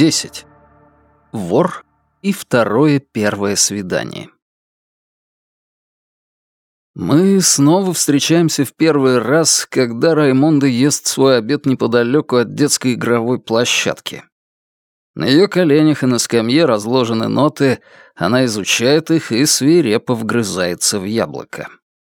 10. Вор и второе первое свидание. Мы снова встречаемся в первый раз, когда Раймонда ест свой обед неподалеку от детской игровой площадки. На ее коленях и на скамье разложены ноты, она изучает их и свирепо вгрызается в яблоко.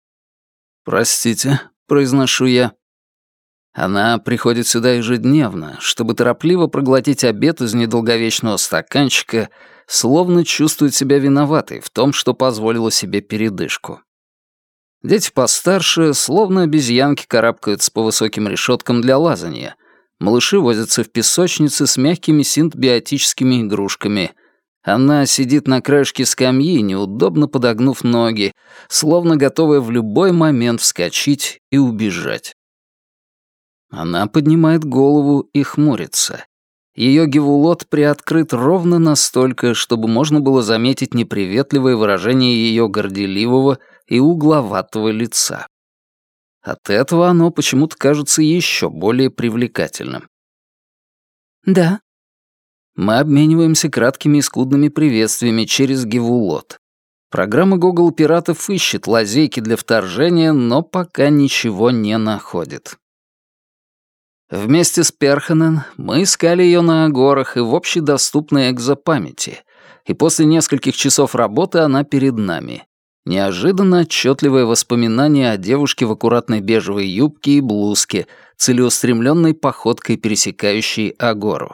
«Простите», — произношу я. Она приходит сюда ежедневно, чтобы торопливо проглотить обед из недолговечного стаканчика, словно чувствует себя виноватой в том, что позволила себе передышку. Дети постарше, словно обезьянки, карабкаются по высоким решеткам для лазанья. Малыши возятся в песочнице с мягкими синтбиотическими игрушками. Она сидит на краешке скамьи, неудобно подогнув ноги, словно готовая в любой момент вскочить и убежать. Она поднимает голову и хмурится. Ее гевулот приоткрыт ровно настолько, чтобы можно было заметить неприветливое выражение ее горделивого и угловатого лица. От этого оно почему-то кажется еще более привлекательным. «Да». Мы обмениваемся краткими и скудными приветствиями через гевулот. Программа Google пиратов ищет лазейки для вторжения, но пока ничего не находит. Вместе с Перханен мы искали ее на агорах и в общедоступной экзопамяти, и после нескольких часов работы она перед нами. Неожиданно отчетливое воспоминание о девушке в аккуратной бежевой юбке и блузке, целеустремленной походкой, пересекающей агору.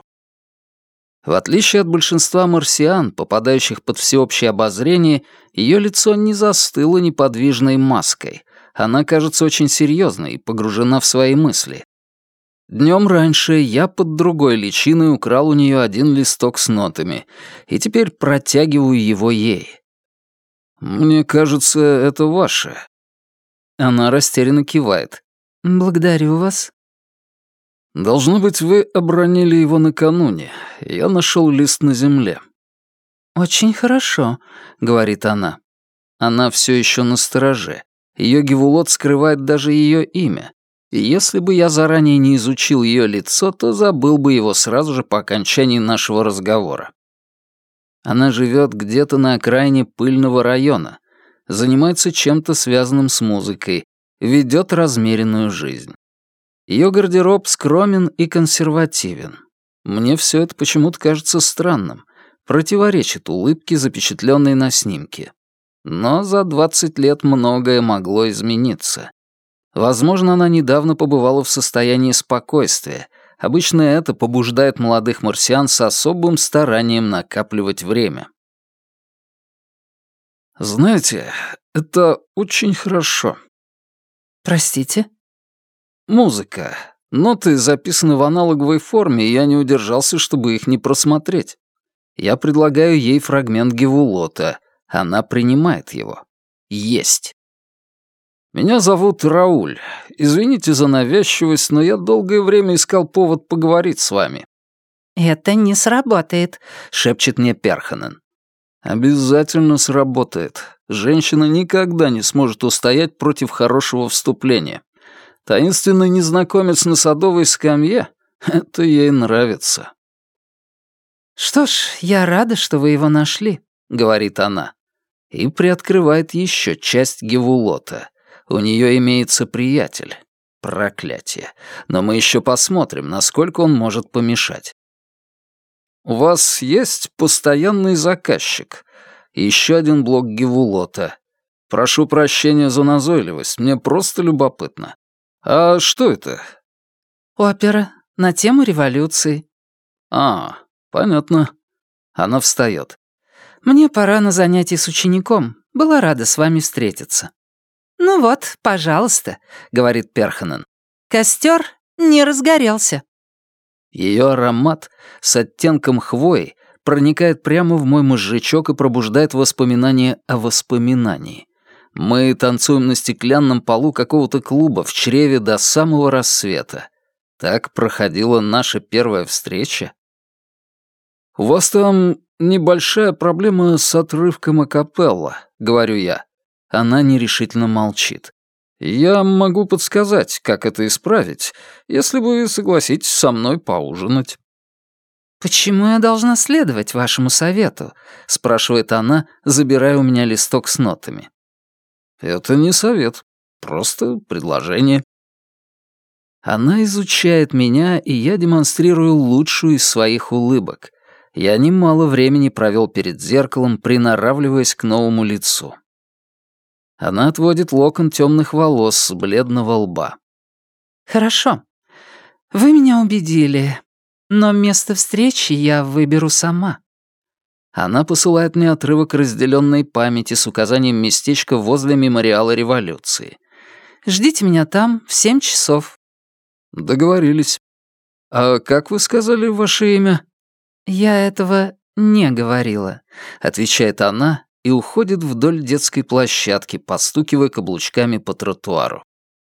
В отличие от большинства марсиан, попадающих под всеобщее обозрение, ее лицо не застыло неподвижной маской. Она кажется очень серьезной и погружена в свои мысли. Днем раньше я под другой личиной украл у нее один листок с нотами, и теперь протягиваю его ей. «Мне кажется, это ваше». Она растерянно кивает. «Благодарю вас». «Должно быть, вы обронили его накануне. Я нашел лист на земле». «Очень хорошо», — говорит она. Она все еще настороже. Ее гевулот скрывает даже ее имя. И если бы я заранее не изучил ее лицо, то забыл бы его сразу же по окончании нашего разговора. Она живет где-то на окраине пыльного района, занимается чем-то связанным с музыкой, ведет размеренную жизнь. Ее гардероб скромен и консервативен. Мне все это почему-то кажется странным, противоречит улыбке, запечатленной на снимке. Но за 20 лет многое могло измениться. Возможно, она недавно побывала в состоянии спокойствия. Обычно это побуждает молодых марсиан с особым старанием накапливать время. Знаете, это очень хорошо. Простите? Музыка. Ноты записаны в аналоговой форме, и я не удержался, чтобы их не просмотреть. Я предлагаю ей фрагмент гевулота. Она принимает его. Есть. Меня зовут Рауль. Извините за навязчивость, но я долгое время искал повод поговорить с вами». «Это не сработает», — шепчет мне Перханен. «Обязательно сработает. Женщина никогда не сможет устоять против хорошего вступления. Таинственный незнакомец на садовой скамье — это ей нравится». «Что ж, я рада, что вы его нашли», — говорит она. И приоткрывает еще часть гевулота. У нее имеется приятель. Проклятие. Но мы еще посмотрим, насколько он может помешать. У вас есть постоянный заказчик. Еще один блок гевулота. Прошу прощения за назойливость, мне просто любопытно. А что это? «Опера на тему революции». А, понятно. Она встает. «Мне пора на занятие с учеником. Была рада с вами встретиться». «Ну вот, пожалуйста», — говорит Перханен. «Костер не разгорелся». Ее аромат с оттенком хвои проникает прямо в мой мозжечок и пробуждает воспоминания о воспоминании. Мы танцуем на стеклянном полу какого-то клуба в чреве до самого рассвета. Так проходила наша первая встреча. «У вас там небольшая проблема с отрывком акапелла», — говорю я. Она нерешительно молчит. «Я могу подсказать, как это исправить, если вы согласитесь со мной поужинать». «Почему я должна следовать вашему совету?» — спрашивает она, забирая у меня листок с нотами. «Это не совет, просто предложение». Она изучает меня, и я демонстрирую лучшую из своих улыбок. Я немало времени провел перед зеркалом, приноравливаясь к новому лицу. Она отводит локон темных волос с бледного лба. «Хорошо. Вы меня убедили. Но место встречи я выберу сама». Она посылает мне отрывок разделенной памяти с указанием местечка возле мемориала революции. «Ждите меня там в 7 часов». Договорились. А как вы сказали ваше имя? «Я этого не говорила», — отвечает она и уходит вдоль детской площадки, постукивая каблучками по тротуару.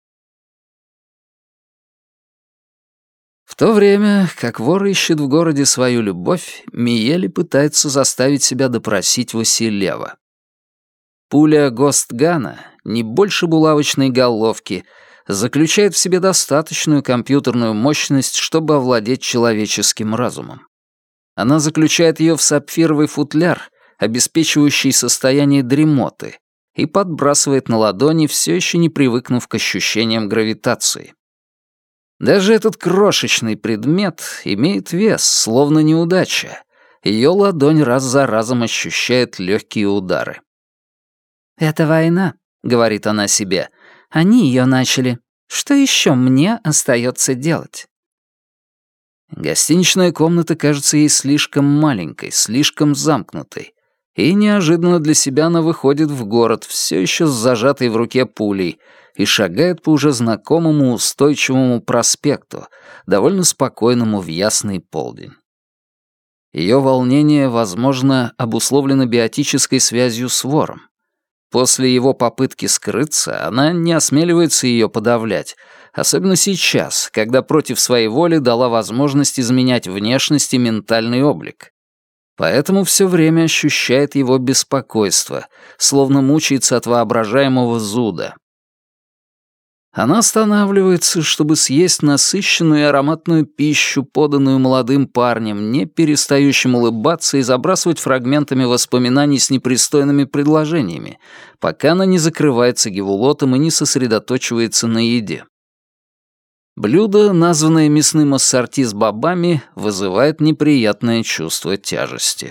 В то время, как вор ищет в городе свою любовь, Миели пытается заставить себя допросить Василева. Пуля Гостгана, не больше булавочной головки, заключает в себе достаточную компьютерную мощность, чтобы овладеть человеческим разумом. Она заключает ее в сапфировый футляр, обеспечивающий состояние дремоты, и подбрасывает на ладони, все еще не привыкнув к ощущениям гравитации. Даже этот крошечный предмет имеет вес, словно неудача. Ее ладонь раз за разом ощущает легкие удары. «Это война», — говорит она себе. «Они ее начали. Что еще мне остается делать?» Гостиничная комната кажется ей слишком маленькой, слишком замкнутой. И неожиданно для себя она выходит в город, все еще с зажатой в руке пулей, и шагает по уже знакомому устойчивому проспекту, довольно спокойному в ясный полдень. Ее волнение, возможно, обусловлено биотической связью с вором. После его попытки скрыться она не осмеливается ее подавлять, особенно сейчас, когда против своей воли дала возможность изменять внешность и ментальный облик. Поэтому все время ощущает его беспокойство, словно мучается от воображаемого зуда. Она останавливается, чтобы съесть насыщенную и ароматную пищу, поданную молодым парнем, не перестающим улыбаться и забрасывать фрагментами воспоминаний с непристойными предложениями, пока она не закрывается гевулотом и не сосредоточивается на еде. Блюдо, названное мясным ассорти с бобами, вызывает неприятное чувство тяжести.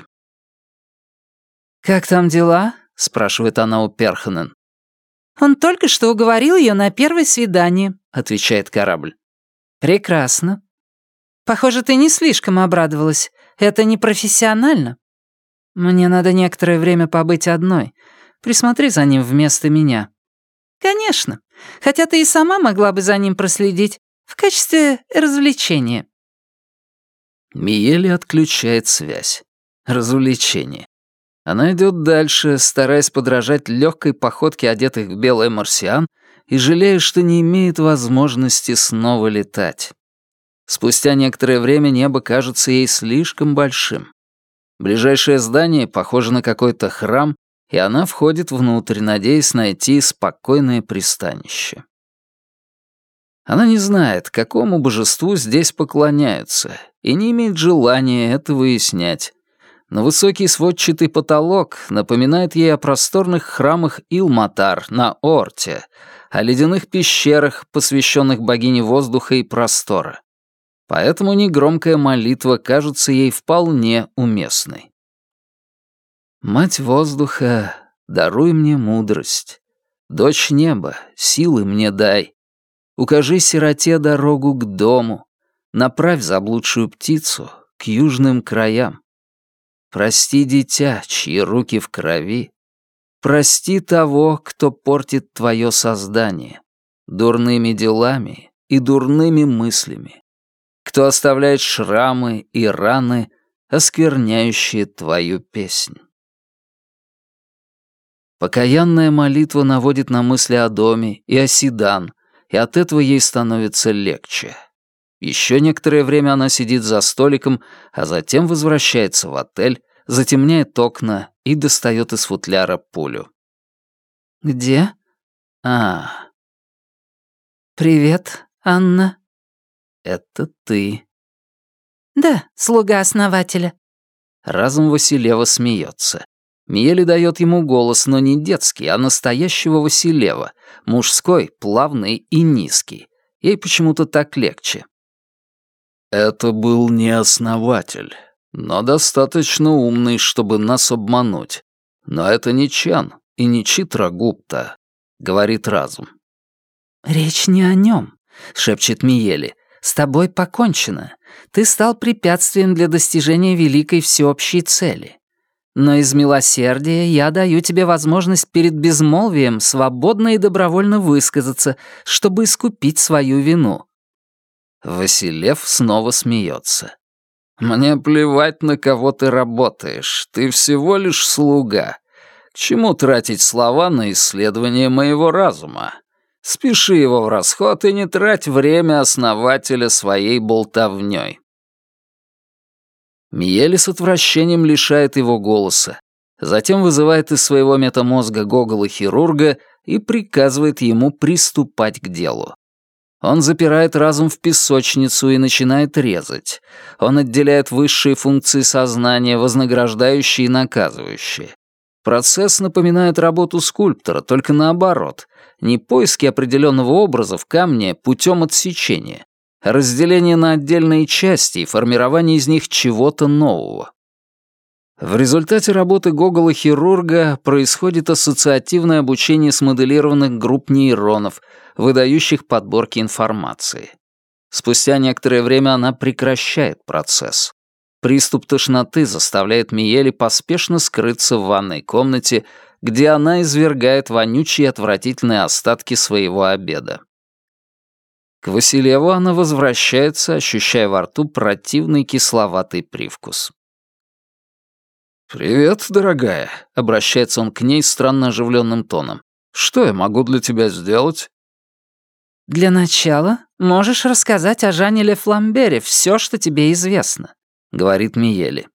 «Как там дела?» — спрашивает она у Перханен. «Он только что уговорил ее на первое свидание», — отвечает корабль. «Прекрасно. Похоже, ты не слишком обрадовалась. Это непрофессионально. Мне надо некоторое время побыть одной. Присмотри за ним вместо меня». «Конечно. Хотя ты и сама могла бы за ним проследить в качестве развлечения». Миели отключает связь. Развлечение. Она идет дальше, стараясь подражать легкой походке одетых в белое марсиан и жалея, что не имеет возможности снова летать. Спустя некоторое время небо кажется ей слишком большим. Ближайшее здание похоже на какой-то храм, и она входит внутрь, надеясь найти спокойное пристанище. Она не знает, какому божеству здесь поклоняются, и не имеет желания это выяснять. Но высокий сводчатый потолок напоминает ей о просторных храмах Илматар на Орте, о ледяных пещерах, посвященных богине воздуха и простора. Поэтому негромкая молитва кажется ей вполне уместной. «Мать воздуха, даруй мне мудрость. Дочь неба, силы мне дай. Укажи сироте дорогу к дому. Направь заблудшую птицу к южным краям. Прости дитя, чьи руки в крови. Прости того, кто портит твое создание дурными делами и дурными мыслями, кто оставляет шрамы и раны, оскверняющие твою песнь». Покаянная молитва наводит на мысли о доме и о Сидан, и от этого ей становится легче. Еще некоторое время она сидит за столиком, а затем возвращается в отель, затемняет окна и достает из футляра пулю. «Где?» «А, «Привет, Анна». это ты». «Да, слуга основателя». Разом Василева смеется. Миели дает ему голос, но не детский, а настоящего Василева, мужской, плавный и низкий. Ей почему-то так легче. Это был не основатель, но достаточно умный, чтобы нас обмануть. Но это не Чан и не Читрагупта, говорит разум. «Речь не о нем», — шепчет Миели. «С тобой покончено. Ты стал препятствием для достижения великой всеобщей цели. Но из милосердия я даю тебе возможность перед безмолвием свободно и добровольно высказаться, чтобы искупить свою вину». Василев снова смеется. «Мне плевать, на кого ты работаешь. Ты всего лишь слуга. К чему тратить слова на исследование моего разума? Спеши его в расход и не трать время основателя своей болтовнёй». Миели с отвращением лишает его голоса, затем вызывает из своего метамозга Гогола-хирурга и приказывает ему приступать к делу. Он запирает разум в песочницу и начинает резать. Он отделяет высшие функции сознания, вознаграждающие и наказывающие. Процесс напоминает работу скульптора, только наоборот. Не поиски определенного образа в камне путем отсечения, а разделение на отдельные части и формирование из них чего-то нового. В результате работы Гогола-хирурга происходит ассоциативное обучение смоделированных групп нейронов, выдающих подборки информации. Спустя некоторое время она прекращает процесс. Приступ тошноты заставляет Миели поспешно скрыться в ванной комнате, где она извергает вонючие и отвратительные остатки своего обеда. К Василеву она возвращается, ощущая во рту противный кисловатый привкус. «Привет, дорогая», — обращается он к ней странно оживленным тоном. «Что я могу для тебя сделать?» «Для начала можешь рассказать о Жане Ле Фламбере все, что тебе известно», — говорит Миели.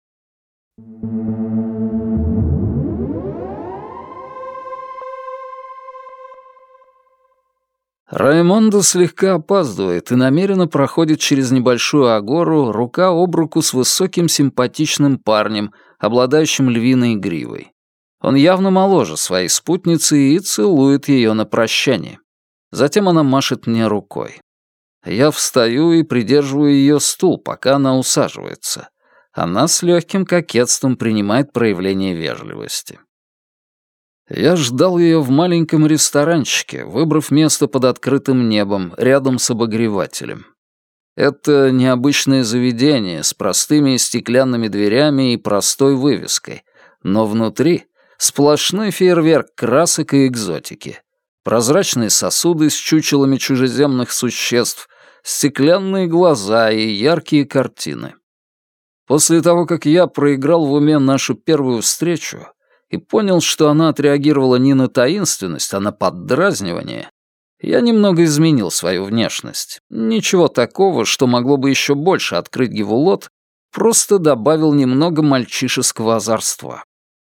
Раймондо слегка опаздывает и намеренно проходит через небольшую агору рука об руку с высоким симпатичным парнем, обладающим львиной гривой. Он явно моложе своей спутницы и целует ее на прощание. Затем она машет мне рукой. Я встаю и придерживаю ее стул, пока она усаживается. Она с легким кокетством принимает проявление вежливости. Я ждал ее в маленьком ресторанчике, выбрав место под открытым небом, рядом с обогревателем. Это необычное заведение с простыми стеклянными дверями и простой вывеской, но внутри сплошной фейерверк красок и экзотики. Прозрачные сосуды с чучелами чужеземных существ, стеклянные глаза и яркие картины. После того, как я проиграл в уме нашу первую встречу и понял, что она отреагировала не на таинственность, а на поддразнивание, я немного изменил свою внешность. Ничего такого, что могло бы еще больше открыть Гевулот, просто добавил немного мальчишеского озорства.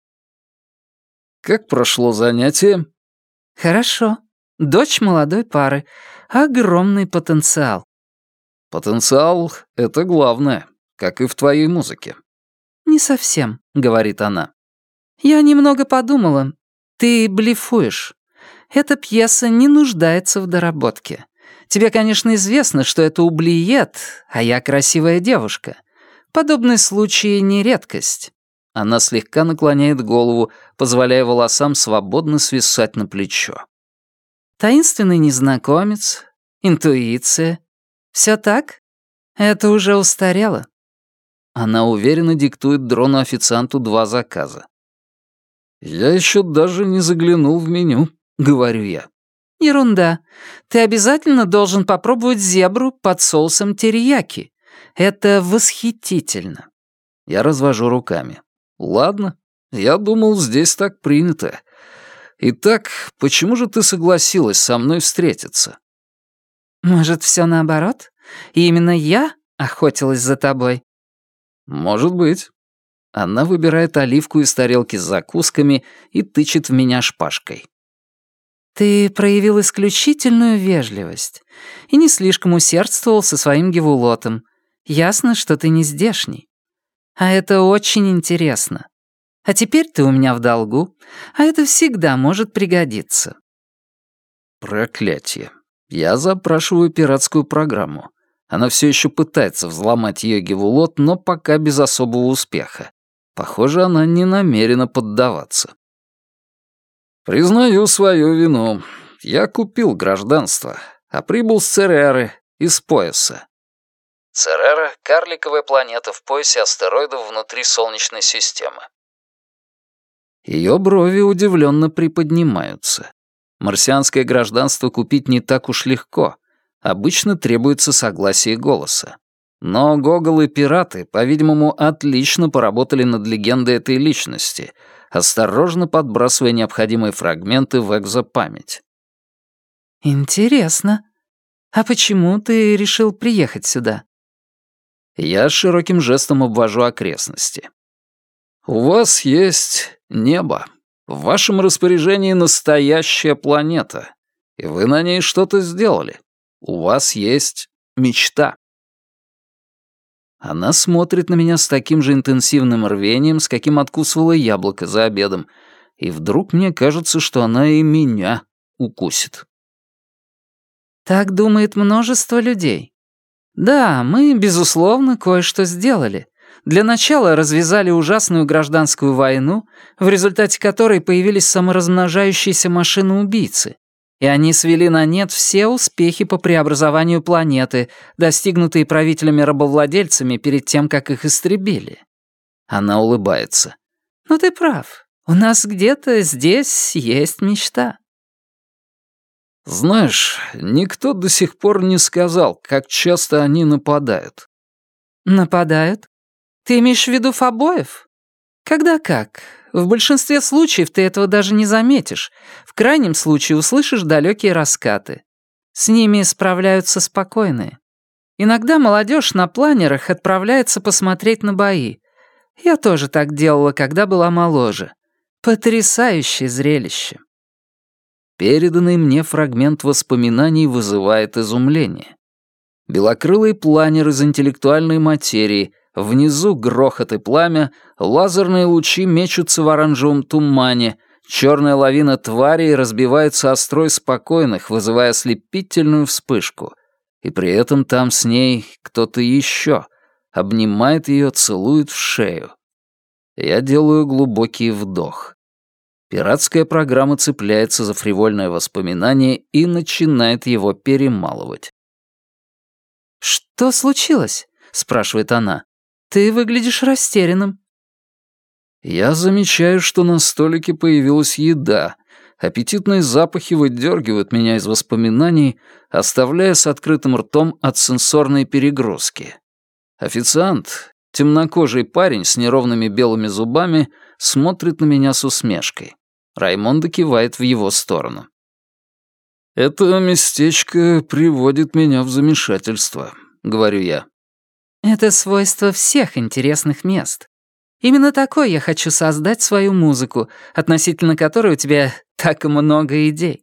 Как прошло занятие? «Хорошо. Дочь молодой пары. Огромный потенциал». Потенциал — это главное, как и в твоей музыке. «Не совсем», — говорит она. «Я немного подумала. Ты блефуешь. Эта пьеса не нуждается в доработке. Тебе, конечно, известно, что это ублиет, а я красивая девушка. Подобные случаи не редкость». Она слегка наклоняет голову, позволяя волосам свободно свисать на плечо. «Таинственный незнакомец, интуиция. Все так? Это уже устарело». Она уверенно диктует дрону-официанту 2 заказа. «Я еще даже не заглянул в меню», — говорю я. «Ерунда. Ты обязательно должен попробовать зебру под соусом терияки. Это восхитительно». Я развожу руками. «Ладно, я думал, здесь так принято. Итак, почему же ты согласилась со мной встретиться?» «Может, все наоборот? И именно я охотилась за тобой?» «Может быть». Она выбирает оливку из тарелки с закусками и тычет в меня шпажкой. «Ты проявил исключительную вежливость и не слишком усердствовал со своим Гевулотом. Ясно, что ты не здешний. А это очень интересно. А теперь ты у меня в долгу, а это всегда может пригодиться». Проклятье. Я запрашиваю пиратскую программу. Она все еще пытается взломать Йоги Вулот, но пока без особого успеха. Похоже, она не намерена поддаваться. Признаю свою вину. Я купил гражданство, а прибыл с Цереры, из пояса. Церера — карликовая планета в поясе астероидов внутри Солнечной системы. Ее брови удивленно приподнимаются. Марсианское гражданство купить не так уж легко. Обычно требуется согласие голоса. Но Гогол и пираты, по-видимому, отлично поработали над легендой этой личности, осторожно подбрасывая необходимые фрагменты в экзопамять. «Интересно. А почему ты решил приехать сюда?» Я широким жестом обвожу окрестности. «У вас есть небо. В вашем распоряжении настоящая планета, и вы на ней что-то сделали. У вас есть мечта». Она смотрит на меня с таким же интенсивным рвением, с каким откусывала яблоко за обедом, и вдруг мне кажется, что она и меня укусит. Так думает множество людей. Да, мы, безусловно, кое-что сделали. Для начала развязали ужасную гражданскую войну, в результате которой появились саморазмножающиеся машины-убийцы, и они свели на нет все успехи по преобразованию планеты, достигнутые правителями-рабовладельцами перед тем, как их истребили. Она улыбается. Ну ты прав. У нас где-то здесь есть мечта. Знаешь, никто до сих пор не сказал, как часто они нападают. Нападают? Ты имеешь в виду фобоев? Когда как. В большинстве случаев ты этого даже не заметишь. В крайнем случае услышишь далекие раскаты. С ними справляются спокойные. Иногда молодежь на планерах отправляется посмотреть на бои. Я тоже так делала, когда была моложе. Потрясающее зрелище. Переданный мне фрагмент воспоминаний вызывает изумление. Белокрылый планер из интеллектуальной материи, внизу грохот и пламя, лазерные лучи мечутся в оранжевом тумане, черная лавина тварей разбивается о строй спокойных, вызывая ослепительную вспышку. И при этом там с ней кто-то еще, обнимает ее, целует в шею. Я делаю глубокий вдох. Пиратская программа цепляется за фривольное воспоминание и начинает его перемалывать. «Что случилось?» — спрашивает она. «Ты выглядишь растерянным». Я замечаю, что на столике появилась еда. Аппетитные запахи выдергивают меня из воспоминаний, оставляя с открытым ртом от сенсорной перегрузки. Официант, темнокожий парень с неровными белыми зубами, смотрит на меня с усмешкой. Раймондо кивает в его сторону. «Это местечко приводит меня в замешательство», — говорю я. Это свойство всех интересных мест. Именно такой я хочу создать свою музыку, относительно которой у тебя так много идей.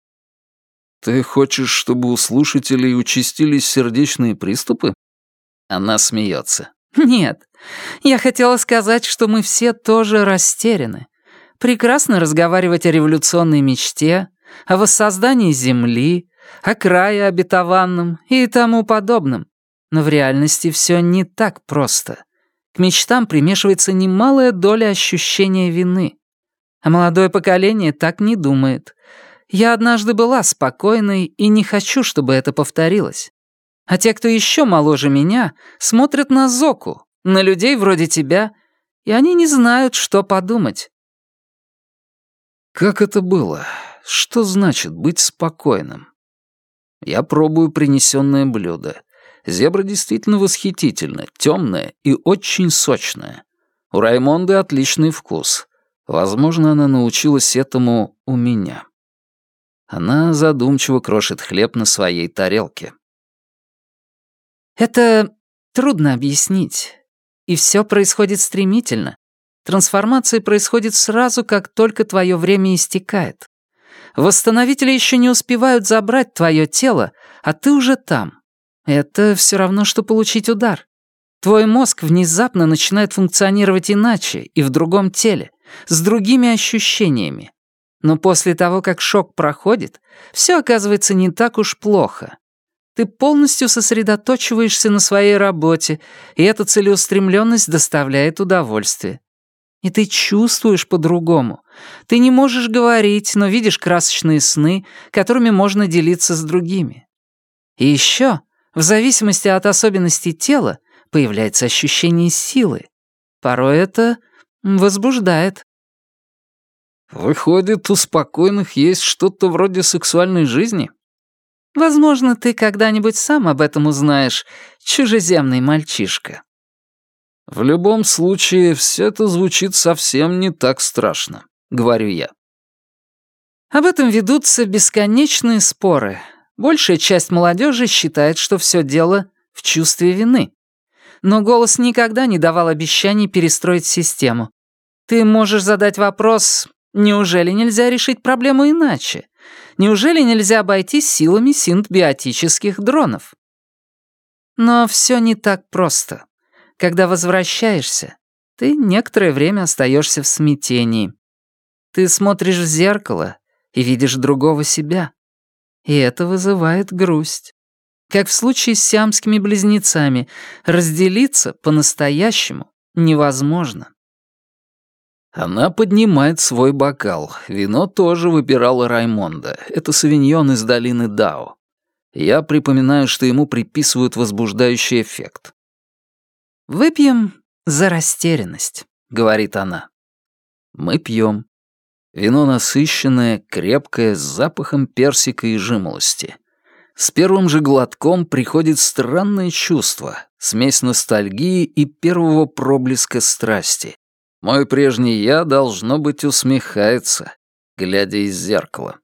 «Ты хочешь, чтобы у слушателей участились сердечные приступы?» Она смеется. Нет, я хотела сказать, что мы все тоже растеряны. Прекрасно разговаривать о революционной мечте, о воссоздании Земли, о крае обетованном и тому подобном. Но в реальности все не так просто. К мечтам примешивается немалая доля ощущения вины. А молодое поколение так не думает. Я однажды была спокойной и не хочу, чтобы это повторилось. А те, кто еще моложе меня, смотрят на Зоку, на людей вроде тебя, и они не знают, что подумать. Как это было? Что значит быть спокойным? Я пробую принесенное блюдо. Зебра действительно восхитительна, темная и очень сочная. У Раймонды отличный вкус. Возможно, она научилась этому у меня. Она задумчиво крошит хлеб на своей тарелке. Это трудно объяснить. И все происходит стремительно. Трансформация происходит сразу, как только твое время истекает. Восстановители еще не успевают забрать твое тело, а ты уже там. Это все равно, что получить удар. Твой мозг внезапно начинает функционировать иначе и в другом теле, с другими ощущениями. Но после того, как шок проходит, все оказывается не так уж плохо. Ты полностью сосредоточиваешься на своей работе, и эта целеустремленность доставляет удовольствие. И ты чувствуешь по-другому. Ты не можешь говорить, но видишь красочные сны, которыми можно делиться с другими. И еще, в зависимости от особенностей тела, появляется ощущение силы. Порой это возбуждает. Выходит, у спокойных есть что-то вроде сексуальной жизни? Возможно, ты когда-нибудь сам об этом узнаешь, чужеземный мальчишка. В любом случае, все это звучит совсем не так страшно, говорю я. Об этом ведутся бесконечные споры. Большая часть молодежи считает, что все дело в чувстве вины. Но голос никогда не давал обещаний перестроить систему. Ты можешь задать вопрос: неужели нельзя решить проблему иначе? Неужели нельзя обойтись силами синтбиотических дронов? Но все не так просто. Когда возвращаешься, ты некоторое время остаешься в смятении. Ты смотришь в зеркало и видишь другого себя. И это вызывает грусть. Как в случае с сиамскими близнецами, разделиться по-настоящему невозможно. Она поднимает свой бокал. Вино тоже выбирала Раймонда. Это савиньон из долины Дао. Я припоминаю, что ему приписывают возбуждающий эффект. «Выпьем за растерянность», — говорит она. Мы пьем. Вино насыщенное, крепкое, с запахом персика и жимолости. С первым же глотком приходит странное чувство, смесь ностальгии и первого проблеска страсти. Мой прежний я, должно быть, усмехается, глядя из зеркала.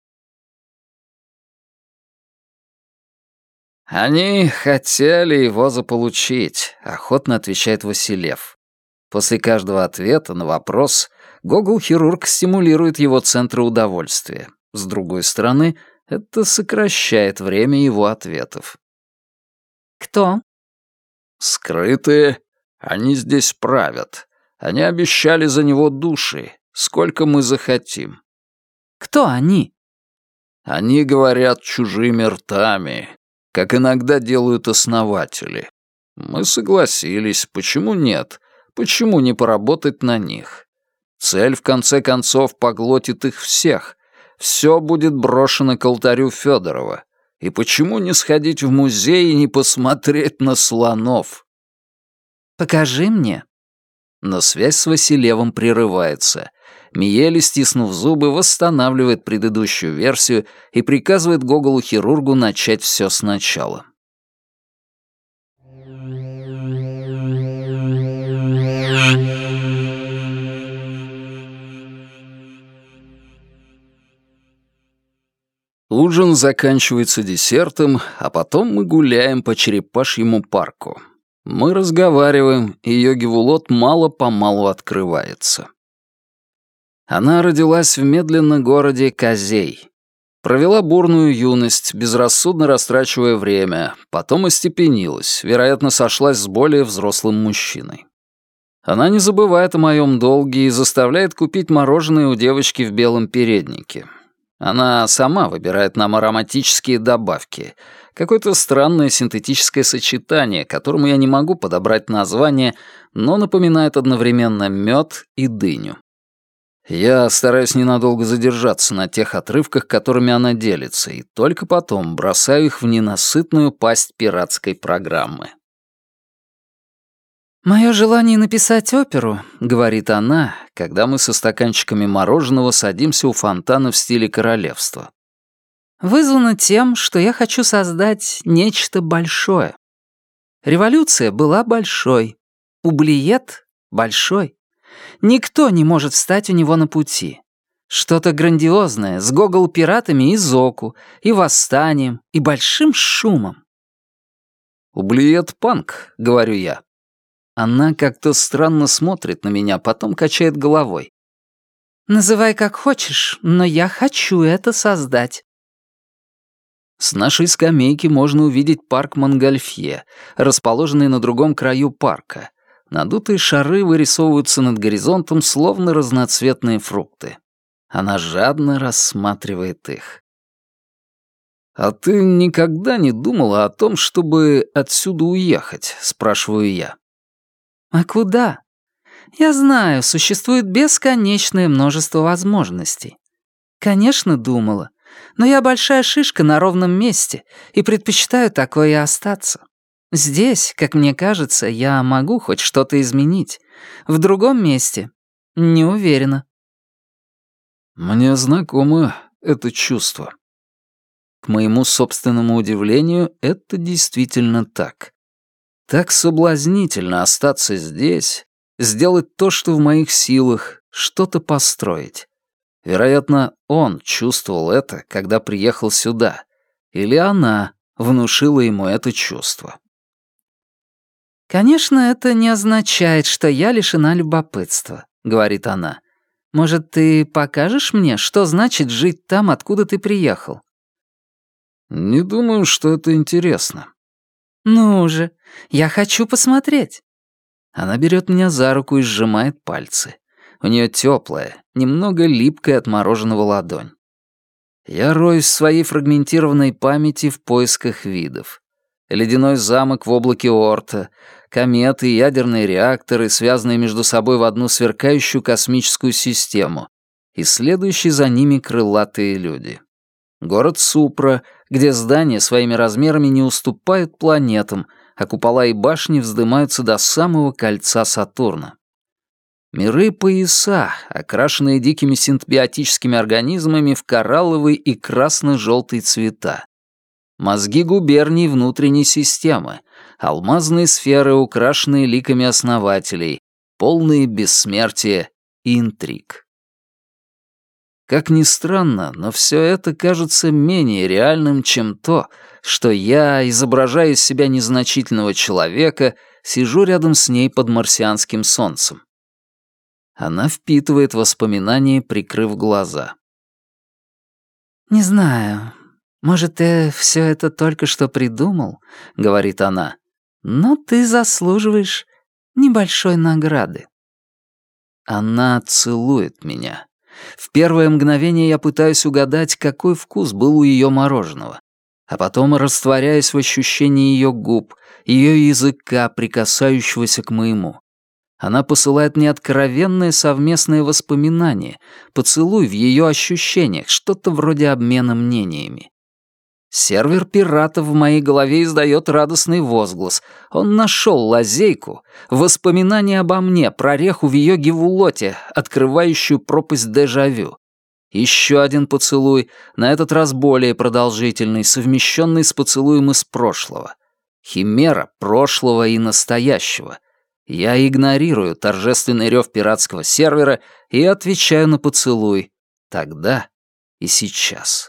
«Они хотели его заполучить», — охотно отвечает Василев. После каждого ответа на вопрос Гогол-хирург стимулирует его центры удовольствия. С другой стороны, это сокращает время его ответов. «Кто?» «Скрытые. Они здесь правят. Они обещали за него души, сколько мы захотим». «Кто они?» «Они говорят чужими ртами, как иногда делают основатели. Мы согласились, почему нет? Почему не поработать на них? Цель, в конце концов, поглотит их всех. Все будет брошено к алтарю Федорова. И почему не сходить в музей и не посмотреть на слонов?» «Покажи мне». Но связь с Василевым прерывается. Миели, стиснув зубы, восстанавливает предыдущую версию и приказывает Гоголу-хирургу начать все сначала. Ужин заканчивается десертом, а потом мы гуляем по Черепашьему парку. Мы разговариваем, и Йоги-Вулот мало-помалу открывается. Она родилась в медленно городе Козей. Провела бурную юность, безрассудно растрачивая время, потом остепенилась, вероятно, сошлась с более взрослым мужчиной. Она не забывает о моем долге и заставляет купить мороженое у девочки в белом переднике. Она сама выбирает нам ароматические добавки, какое-то странное синтетическое сочетание, которому я не могу подобрать название, но напоминает одновременно мед и дыню. Я стараюсь ненадолго задержаться на тех отрывках, которыми она делится, и только потом бросаю их в ненасытную пасть пиратской программы. «Мое желание написать оперу», — говорит она, когда мы со стаканчиками мороженого садимся у фонтана в стиле королевства. «вызвано тем, что я хочу создать нечто большое. Революция была большой, Ублиет — большой. Никто не может встать у него на пути. Что-то грандиозное с Гогол-пиратами и Зоку, и восстанием, и большим шумом». «Ублиет-панк», — говорю я. Она как-то странно смотрит на меня, потом качает головой. «Называй как хочешь, но я хочу это создать». С нашей скамейки можно увидеть парк Монгольфье, расположенный на другом краю парка. Надутые шары вырисовываются над горизонтом, словно разноцветные фрукты. Она жадно рассматривает их. «А ты никогда не думала о том, чтобы отсюда уехать?» — спрашиваю я. А куда? Я знаю, существует бесконечное множество возможностей. Конечно, думала. Но я большая шишка на ровном месте и предпочитаю такое и остаться. Здесь, как мне кажется, я могу хоть что-то изменить. В другом месте не уверена. Мне знакомо это чувство. К моему собственному удивлению, это действительно так. Так соблазнительно остаться здесь, сделать то, что в моих силах, что-то построить. Вероятно, он чувствовал это, когда приехал сюда, или она внушила ему это чувство. «Конечно, это не означает, что я лишена любопытства», — говорит она. «Может, ты покажешь мне, что значит жить там, откуда ты приехал?» «Не думаю, что это интересно». «Ну же, я хочу посмотреть». Она берет меня за руку и сжимает пальцы. У нее теплая, немного липкая от мороженого ладонь. Я роюсь в своей фрагментированной памяти в поисках видов. Ледяной замок в облаке Оорта, кометы и ядерные реакторы, связанные между собой в одну сверкающую космическую систему, и следующие за ними крылатые люди. Город Супра, где здания своими размерами не уступают планетам, а купола и башни вздымаются до самого кольца Сатурна. Миры-пояса, окрашенные дикими синтбиотическими организмами в коралловый и красно-желтый цвета. Мозги губерний внутренней системы, алмазные сферы, украшенные ликами основателей, полные бессмертия и интриг. Как ни странно, но все это кажется менее реальным, чем то, что я, изображая из себя незначительного человека, сижу рядом с ней под марсианским солнцем. Она впитывает воспоминания, прикрыв глаза. «Не знаю, может, ты все это только что придумал», — говорит она, «но ты заслуживаешь небольшой награды». Она целует меня. В первое мгновение я пытаюсь угадать, какой вкус был у ее мороженого, а потом растворяюсь в ощущении ее губ, ее языка, прикасающегося к моему. Она посылает мне откровенное совместное воспоминание, поцелуй в ее ощущениях, что-то вроде обмена мнениями. Сервер пиратов в моей голове издает радостный возглас. Он нашел лазейку, воспоминание обо мне, прореху в ее гевулоте, открывающую пропасть дежавю. Еще один поцелуй, на этот раз более продолжительный, совмещенный с поцелуем из прошлого. Химера прошлого и настоящего. Я игнорирую торжественный рев пиратского сервера и отвечаю на поцелуй. Тогда и сейчас.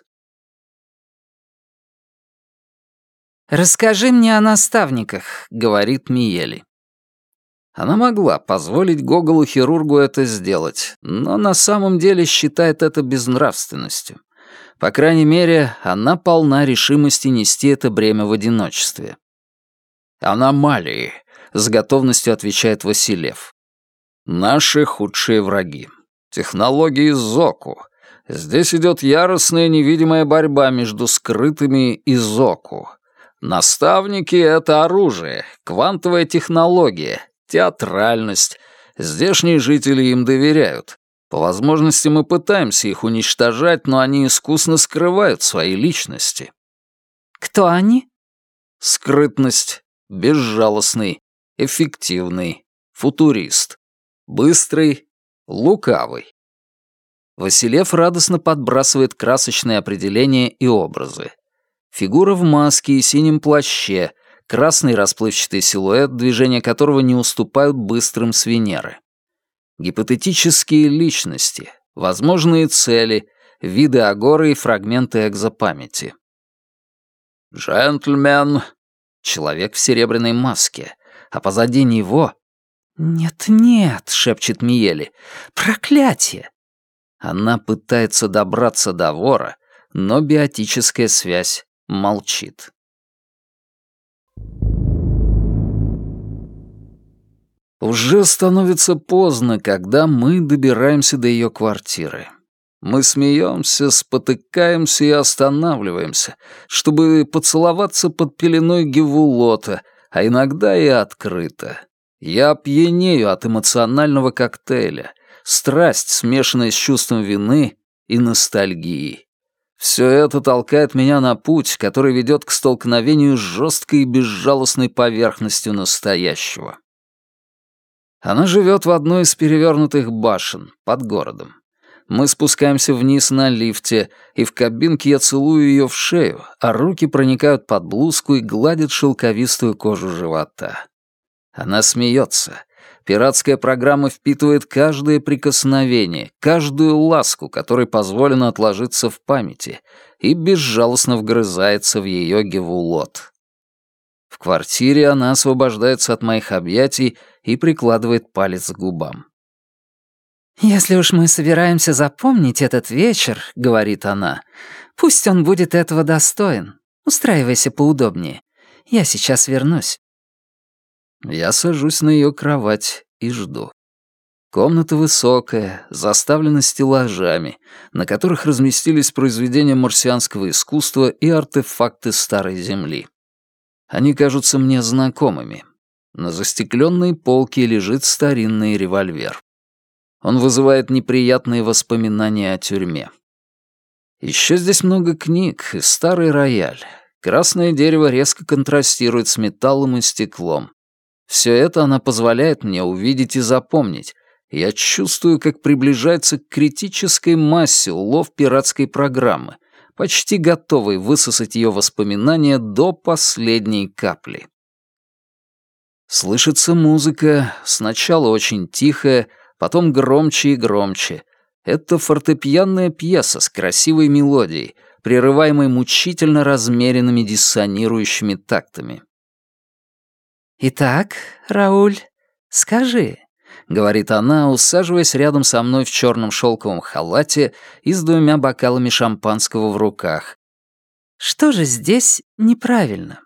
«Расскажи мне о наставниках», — говорит Миели. Она могла позволить Гоголу-хирургу это сделать, но на самом деле считает это безнравственностью. По крайней мере, она полна решимости нести это бремя в одиночестве. «Аномалии», — с готовностью отвечает Василев. «Наши худшие враги. Технологии Зоку. Здесь идет яростная невидимая борьба между скрытыми и Зоку. Наставники — это оружие, квантовая технология, театральность. Здешние жители им доверяют. По возможности мы пытаемся их уничтожать, но они искусно скрывают свои личности». «Кто они?» Скрытность, безжалостный, эффективный, футурист, быстрый, лукавый. Василев радостно подбрасывает красочные определения и образы. Фигура в маске и синем плаще, красный расплывчатый силуэт, движения которого не уступают быстрым с Венеры. Гипотетические личности, возможные цели, виды агоры и фрагменты экзопамяти. «Джентльмен», человек в серебряной маске, а позади него... «Нет-нет», — шепчет Миели, — «проклятие». Она пытается добраться до вора, но биотическая связь молчит. Уже становится поздно, когда мы добираемся до ее квартиры. Мы смеемся, спотыкаемся и останавливаемся, чтобы поцеловаться под пеленой гевулота, а иногда и открыто. Я пьянею от эмоционального коктейля, страсть, смешанная с чувством вины и ностальгии. Все это толкает меня на путь, который ведет к столкновению с жесткой и безжалостной поверхностью настоящего. Она живет в одной из перевернутых башен под городом. Мы спускаемся вниз на лифте, и в кабинке я целую ее в шею, а руки проникают под блузку и гладят шелковистую кожу живота. Она смеется. Пиратская программа впитывает каждое прикосновение, каждую ласку, которой позволено отложиться в памяти, и безжалостно вгрызается в ее гевулот. В квартире она освобождается от моих объятий и прикладывает палец к губам. «Если уж мы собираемся запомнить этот вечер, — говорит она, — пусть он будет этого достоин. Устраивайся поудобнее. Я сейчас вернусь». Я сажусь на ее кровать и жду. Комната высокая, заставлена стеллажами, на которых разместились произведения марсианского искусства и артефакты Старой Земли. Они кажутся мне знакомыми. На застекленной полке лежит старинный револьвер. Он вызывает неприятные воспоминания о тюрьме. Еще здесь много книг и старый рояль. Красное дерево резко контрастирует с металлом и стеклом. Все это она позволяет мне увидеть и запомнить. Я чувствую, как приближается к критической массе улов пиратской программы, почти готовый высосать ее воспоминания до последней капли. Слышится музыка, сначала очень тихая, потом громче и громче. Это фортепианная пьеса с красивой мелодией, прерываемой мучительно размеренными диссонирующими тактами. «Итак, Рауль, скажи», — говорит она, усаживаясь рядом со мной в черном шелковом халате и с 2 бокалами шампанского в руках. «Что же здесь неправильно?»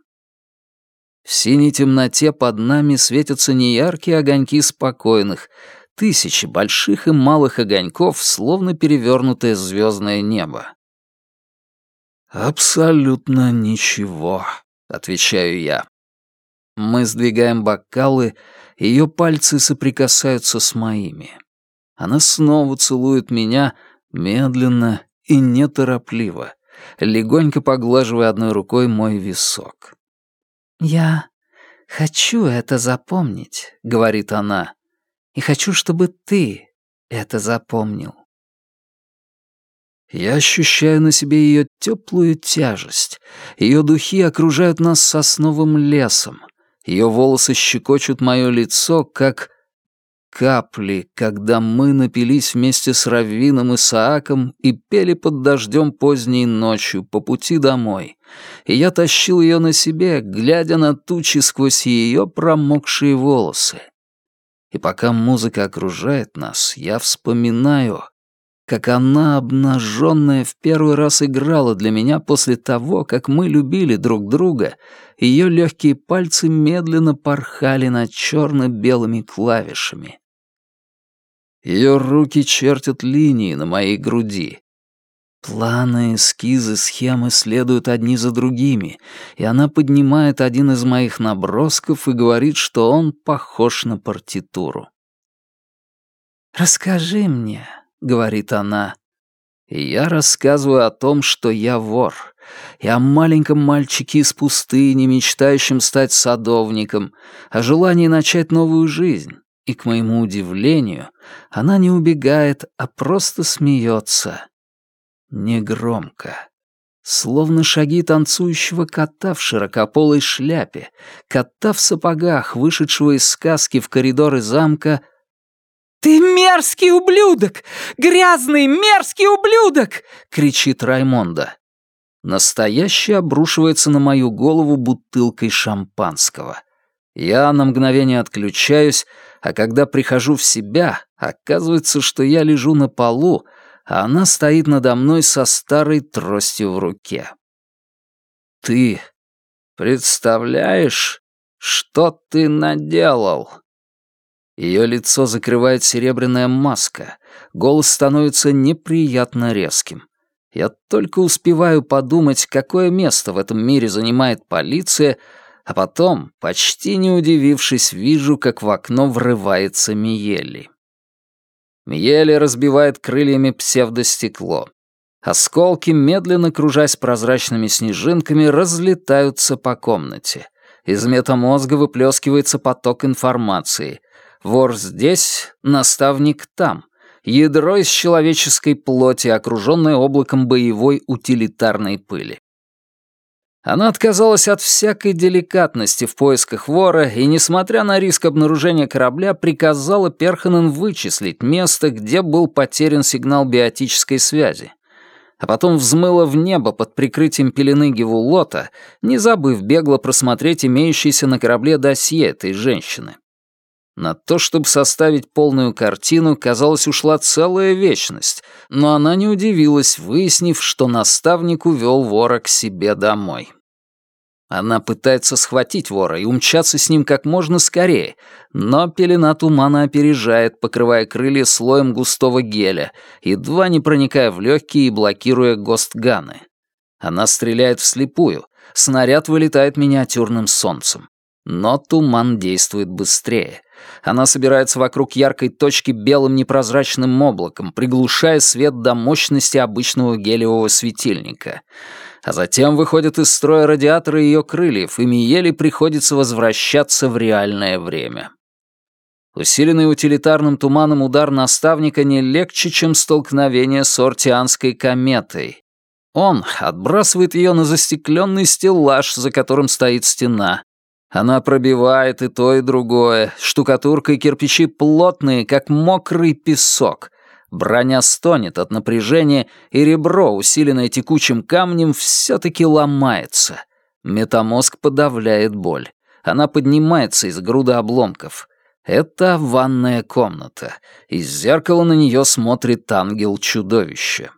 В синей темноте под нами светятся неяркие огоньки спокойных, тысячи больших и малых огоньков, словно перевернутое звездное небо. «Абсолютно ничего», — отвечаю я. Мы сдвигаем бокалы, ее пальцы соприкасаются с моими. Она снова целует меня медленно и неторопливо, легонько поглаживая одной рукой мой висок. «Я хочу это запомнить», — говорит она, — «и хочу, чтобы ты это запомнил». Я ощущаю на себе ее теплую тяжесть. Ее духи окружают нас сосновым лесом. Ее волосы щекочут мое лицо, как капли, когда мы напились вместе с Раввином Исааком и пели под дождем поздней ночью по пути домой. И я тащил ее на себе, глядя на тучи сквозь ее промокшие волосы. И пока музыка окружает нас, я вспоминаю, как она, обнаженная, в первый раз играла для меня после того, как мы любили друг друга, ее легкие пальцы медленно порхали над черно-белыми клавишами. Ее руки чертят линии на моей груди. Планы, эскизы, схемы следуют одни за другими, и она поднимает один из моих набросков и говорит, что он похож на партитуру. «Расскажи мне», — говорит она. И я рассказываю о том, что я вор, и о маленьком мальчике из пустыни, мечтающем стать садовником, о желании начать новую жизнь. И, к моему удивлению, она не убегает, а просто смеется. Негромко. Словно шаги танцующего кота в широкополой шляпе, кота в сапогах, вышедшего из сказки в коридоры замка. «Ты мерзкий ублюдок! Грязный мерзкий ублюдок!» — кричит Раймонда. Настоящий обрушивается на мою голову бутылкой шампанского. Я на мгновение отключаюсь, а когда прихожу в себя, оказывается, что я лежу на полу, а она стоит надо мной со старой тростью в руке. Ты представляешь, что ты наделал?» Ее лицо закрывает серебряная маска, голос становится неприятно резким. Я только успеваю подумать, какое место в этом мире занимает полиция, а потом, почти не удивившись, вижу, как в окно врывается Миели. Миели разбивает крыльями псевдостекло. Осколки, медленно кружась прозрачными снежинками, разлетаются по комнате. Из метамозга выплескивается поток информации. Вор здесь, наставник там. Ядро из человеческой плоти, окруженное облаком боевой утилитарной пыли. Она отказалась от всякой деликатности в поисках вора и, несмотря на риск обнаружения корабля, приказала Перханен вычислить место, где был потерян сигнал биотической связи. А потом взмыла в небо под прикрытием пелены Гевулота, не забыв бегло просмотреть имеющееся на корабле досье этой женщины. На то, чтобы составить полную картину, казалось, ушла целая вечность, но она не удивилась, выяснив, что наставник увел вора к себе домой. Она пытается схватить вора и умчаться с ним как можно скорее, но пелена тумана опережает, покрывая крылья слоем густого геля, едва не проникая в легкие и блокируя гостганы. Она стреляет вслепую, снаряд вылетает миниатюрным солнцем. Но туман действует быстрее. Она собирается вокруг яркой точки белым непрозрачным облаком, приглушая свет до мощности обычного гелиевого светильника. А затем выходят из строя радиаторы ее крыльев, и Миели приходится возвращаться в реальное время. Усиленный утилитарным туманом удар наставника не легче, чем столкновение с Ортианской кометой. Он отбрасывает ее на застекленный стеллаж, за которым стоит стена. Она пробивает и то, и другое. Штукатурка и кирпичи плотные, как мокрый песок. Броня стонет от напряжения, и ребро, усиленное текучим камнем, все-таки ломается. Метамозг подавляет боль. Она поднимается из груды обломков. Это ванная комната. Из зеркала на нее смотрит ангел-чудовище.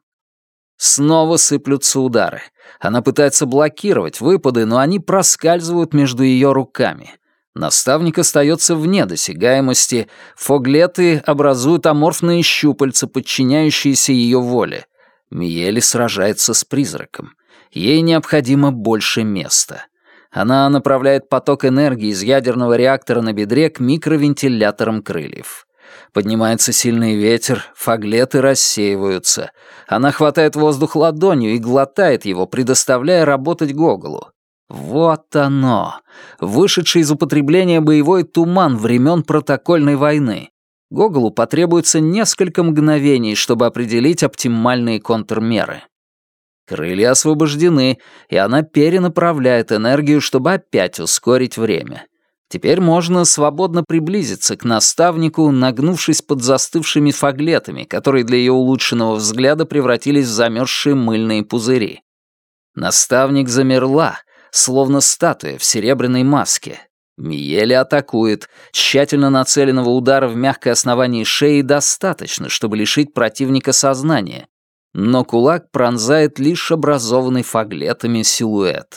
Снова сыплются удары. Она пытается блокировать выпады, но они проскальзывают между ее руками. Наставник остается вне досягаемости. Фоглеты образуют аморфные щупальца, подчиняющиеся ее воле. Миели сражается с призраком. Ей необходимо больше места. Она направляет поток энергии из ядерного реактора на бедре к микровентиляторам крыльев. Поднимается сильный ветер, фоглеты рассеиваются. Она хватает воздух ладонью и глотает его, предоставляя работать Гоголу. Вот оно, вышедший из употребления боевой туман времен протокольной войны. Гоголу потребуется несколько мгновений, чтобы определить оптимальные контрмеры. Крылья освобождены, и она перенаправляет энергию, чтобы опять ускорить время. Теперь можно свободно приблизиться к наставнику, нагнувшись под застывшими фоглетами, которые для ее улучшенного взгляда превратились в замерзшие мыльные пузыри. Наставник замерла, словно статуя в серебряной маске. Миели атакует. Тщательно нацеленного удара в мягкое основание шеи достаточно, чтобы лишить противника сознания. Но кулак пронзает лишь образованный фоглетами силуэт.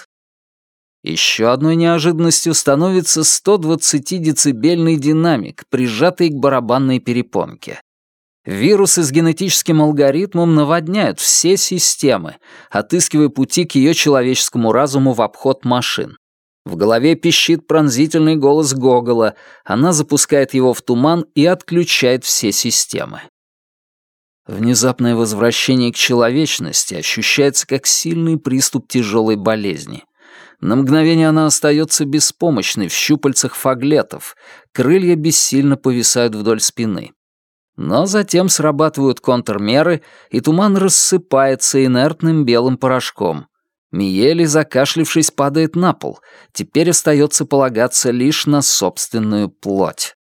Еще одной неожиданностью становится 120-децибельный динамик, прижатый к барабанной перепонке. Вирусы с генетическим алгоритмом наводняют все системы, отыскивая пути к ее человеческому разуму в обход машин. В голове пищит пронзительный голос Гогола, она запускает его в туман и отключает все системы. Внезапное возвращение к человечности ощущается как сильный приступ тяжелой болезни. На мгновение она остается беспомощной в щупальцах фоглетов, крылья бессильно повисают вдоль спины. Но затем срабатывают контрмеры, и туман рассыпается инертным белым порошком. Миели, закашлившись, падает на пол. Теперь остается полагаться лишь на собственную плоть.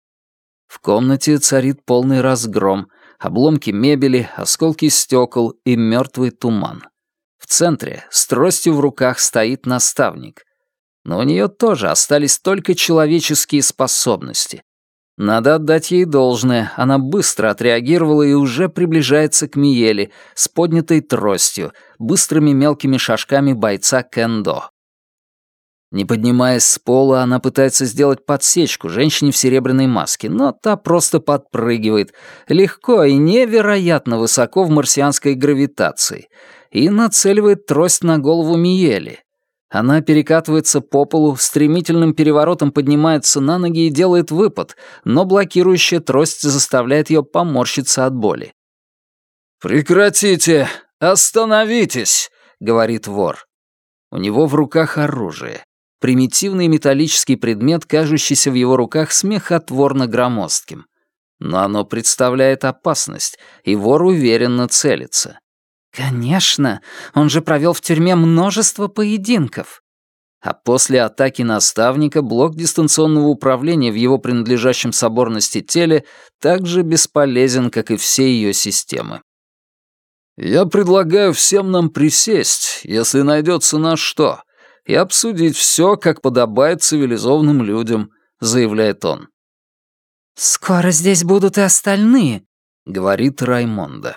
В комнате царит полный разгром, обломки мебели, осколки стекол и мертвый туман. В центре, с тростью в руках, стоит наставник. Но у нее тоже остались только человеческие способности. Надо отдать ей должное, она быстро отреагировала и уже приближается к Миеле с поднятой тростью, быстрыми мелкими шажками бойца кендо. Не поднимаясь с пола, она пытается сделать подсечку женщине в серебряной маске, но та просто подпрыгивает, легко и невероятно высоко в марсианской гравитации, и нацеливает трость на голову Миели. Она перекатывается по полу, стремительным переворотом поднимается на ноги и делает выпад, но блокирующая трость заставляет ее поморщиться от боли. «Прекратите! Остановитесь!» — говорит вор. У него в руках оружие. Примитивный металлический предмет, кажущийся в его руках смехотворно громоздким. Но оно представляет опасность, и вор уверенно целится. Конечно, он же провел в тюрьме множество поединков. А после атаки наставника блок дистанционного управления в его принадлежащем соборности теле так же бесполезен, как и все ее системы. «Я предлагаю всем нам присесть, если найдется на что, и обсудить все, как подобает цивилизованным людям», — заявляет он. «Скоро здесь будут и остальные», — говорит Раймонда.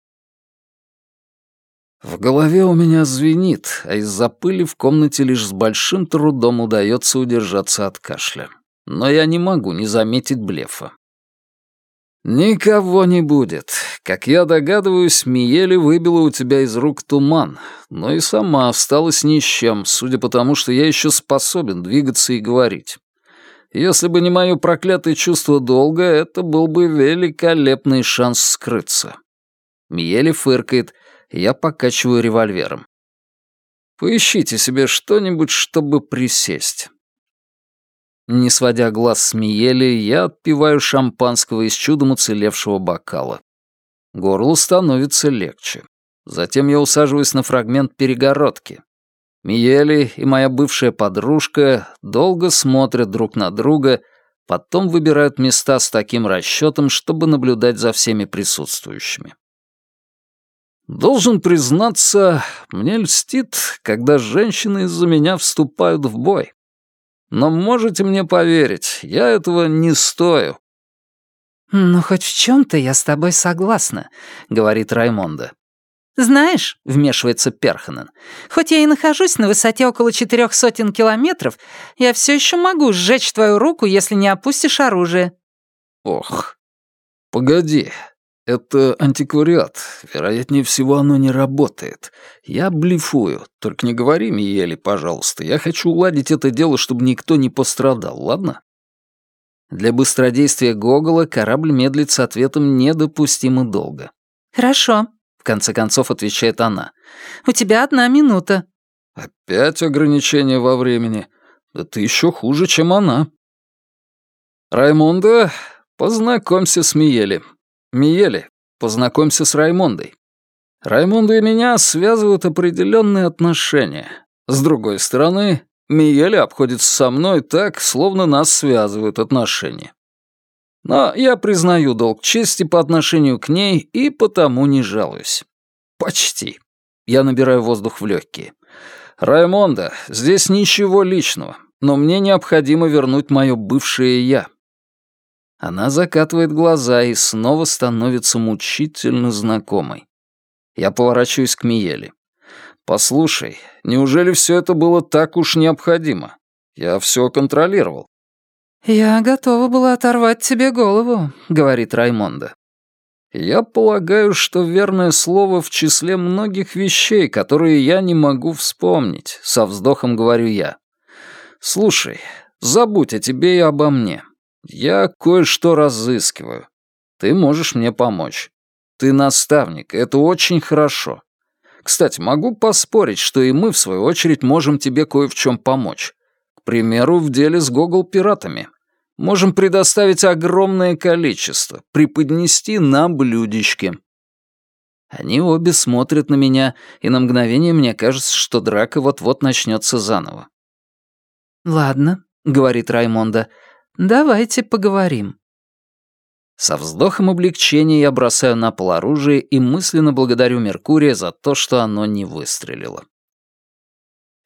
В голове у меня звенит, а из-за пыли в комнате лишь с большим трудом удается удержаться от кашля. Но я не могу не заметить блефа. «Никого не будет. Как я догадываюсь, Миели выбила у тебя из рук туман, но и сама осталась ни с чем, судя по тому, что я еще способен двигаться и говорить. Если бы не мое проклятое чувство долга, это был бы великолепный шанс скрыться». Миели фыркает, и я покачиваю револьвером. «Поищите себе что-нибудь, чтобы присесть». Не сводя глаз с Миели, я отпиваю шампанского из чудом уцелевшего бокала. Горлу становится легче. Затем я усаживаюсь на фрагмент перегородки. Миели и моя бывшая подружка долго смотрят друг на друга, потом выбирают места с таким расчетом, чтобы наблюдать за всеми присутствующими. Должен признаться, мне льстит, когда женщины из-за меня вступают в бой. Но можете мне поверить, я этого не стою». «Ну, хоть в чем-то я с тобой согласна», — говорит Раймонда. «Знаешь», — вмешивается Перханен, «хоть я и нахожусь на высоте около 400 километров, я все еще могу сжечь твою руку, если не опустишь оружие». «Ох, погоди, это антиквариат. Вероятнее всего, оно не работает. Я блефую. Только не говори Миели, пожалуйста. Я хочу уладить это дело, чтобы никто не пострадал, ладно?» Для быстродействия Гогола корабль медлит с ответом недопустимо долго. «Хорошо», — в конце концов отвечает она. «У тебя 1 минута». «Опять ограничение во времени? Да ты еще хуже, чем она». «Раймонда, познакомься с Миели. Миели, познакомься с Раймондой. Раймонда и меня связывают определенные отношения. С другой стороны, Миели обходится со мной так, словно нас связывают отношения. Но я признаю долг чести по отношению к ней и потому не жалуюсь. Почти. Я набираю воздух в легкие. Раймонда, здесь ничего личного, но мне необходимо вернуть мое бывшее «я». Она закатывает глаза и снова становится мучительно знакомой. Я поворачиваюсь к Миели. «Послушай, неужели все это было так уж необходимо? Я все контролировал». «Я готова была оторвать тебе голову», — говорит Раймонда. «Я полагаю, что верное слово в числе многих вещей, которые я не могу вспомнить», — со вздохом говорю я. «Слушай, забудь о тебе и обо мне. Я кое-что разыскиваю. Ты можешь мне помочь. Ты наставник, это очень хорошо. Кстати, могу поспорить, что и мы, в свою очередь, можем тебе кое в чем помочь. К примеру, в деле с Гогол-пиратами. Можем предоставить огромное количество, преподнести на блюдечке». Они обе смотрят на меня, и на мгновение мне кажется, что драка вот-вот начнется заново. «Ладно», — говорит Раймонда, — «давайте поговорим». Со вздохом облегчения я бросаю на пол оружие и мысленно благодарю Меркурия за то, что оно не выстрелило.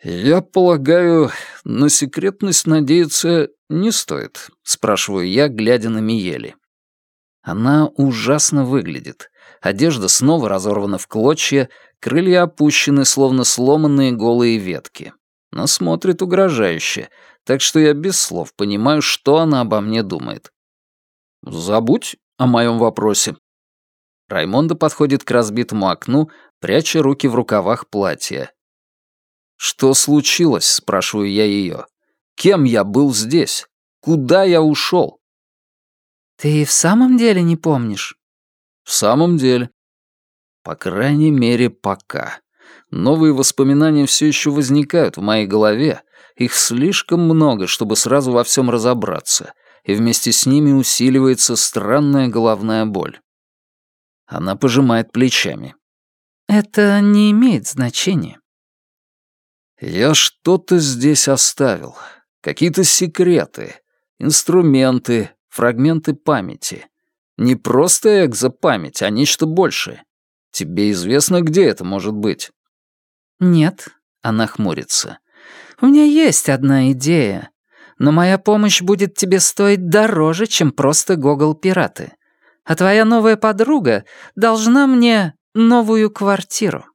«Я полагаю, на секретность надеяться не стоит», — спрашиваю я, глядя на Миели. Она ужасно выглядит. Одежда снова разорвана в клочья, крылья опущены, словно сломанные голые ветки. Но смотрит угрожающе, так что я без слов понимаю, что она обо мне думает. «Забудь о моем вопросе». Раймонда подходит к разбитому окну, пряча руки в рукавах платья. «Что случилось?» — спрашиваю я ее. «Кем я был здесь? Куда я ушел?» «Ты в самом деле не помнишь?» «В самом деле». По крайней мере, пока. Новые воспоминания все еще возникают в моей голове. Их слишком много, чтобы сразу во всем разобраться, и вместе с ними усиливается странная головная боль. Она пожимает плечами. «Это не имеет значения». Я что-то здесь оставил. Какие-то секреты, инструменты, фрагменты памяти. Не просто экзопамять, а нечто большее. Тебе известно, где это может быть?» «Нет», — она хмурится. «У меня есть одна идея, но моя помощь будет тебе стоить дороже, чем просто Гогол-пираты. А твоя новая подруга должна мне новую квартиру».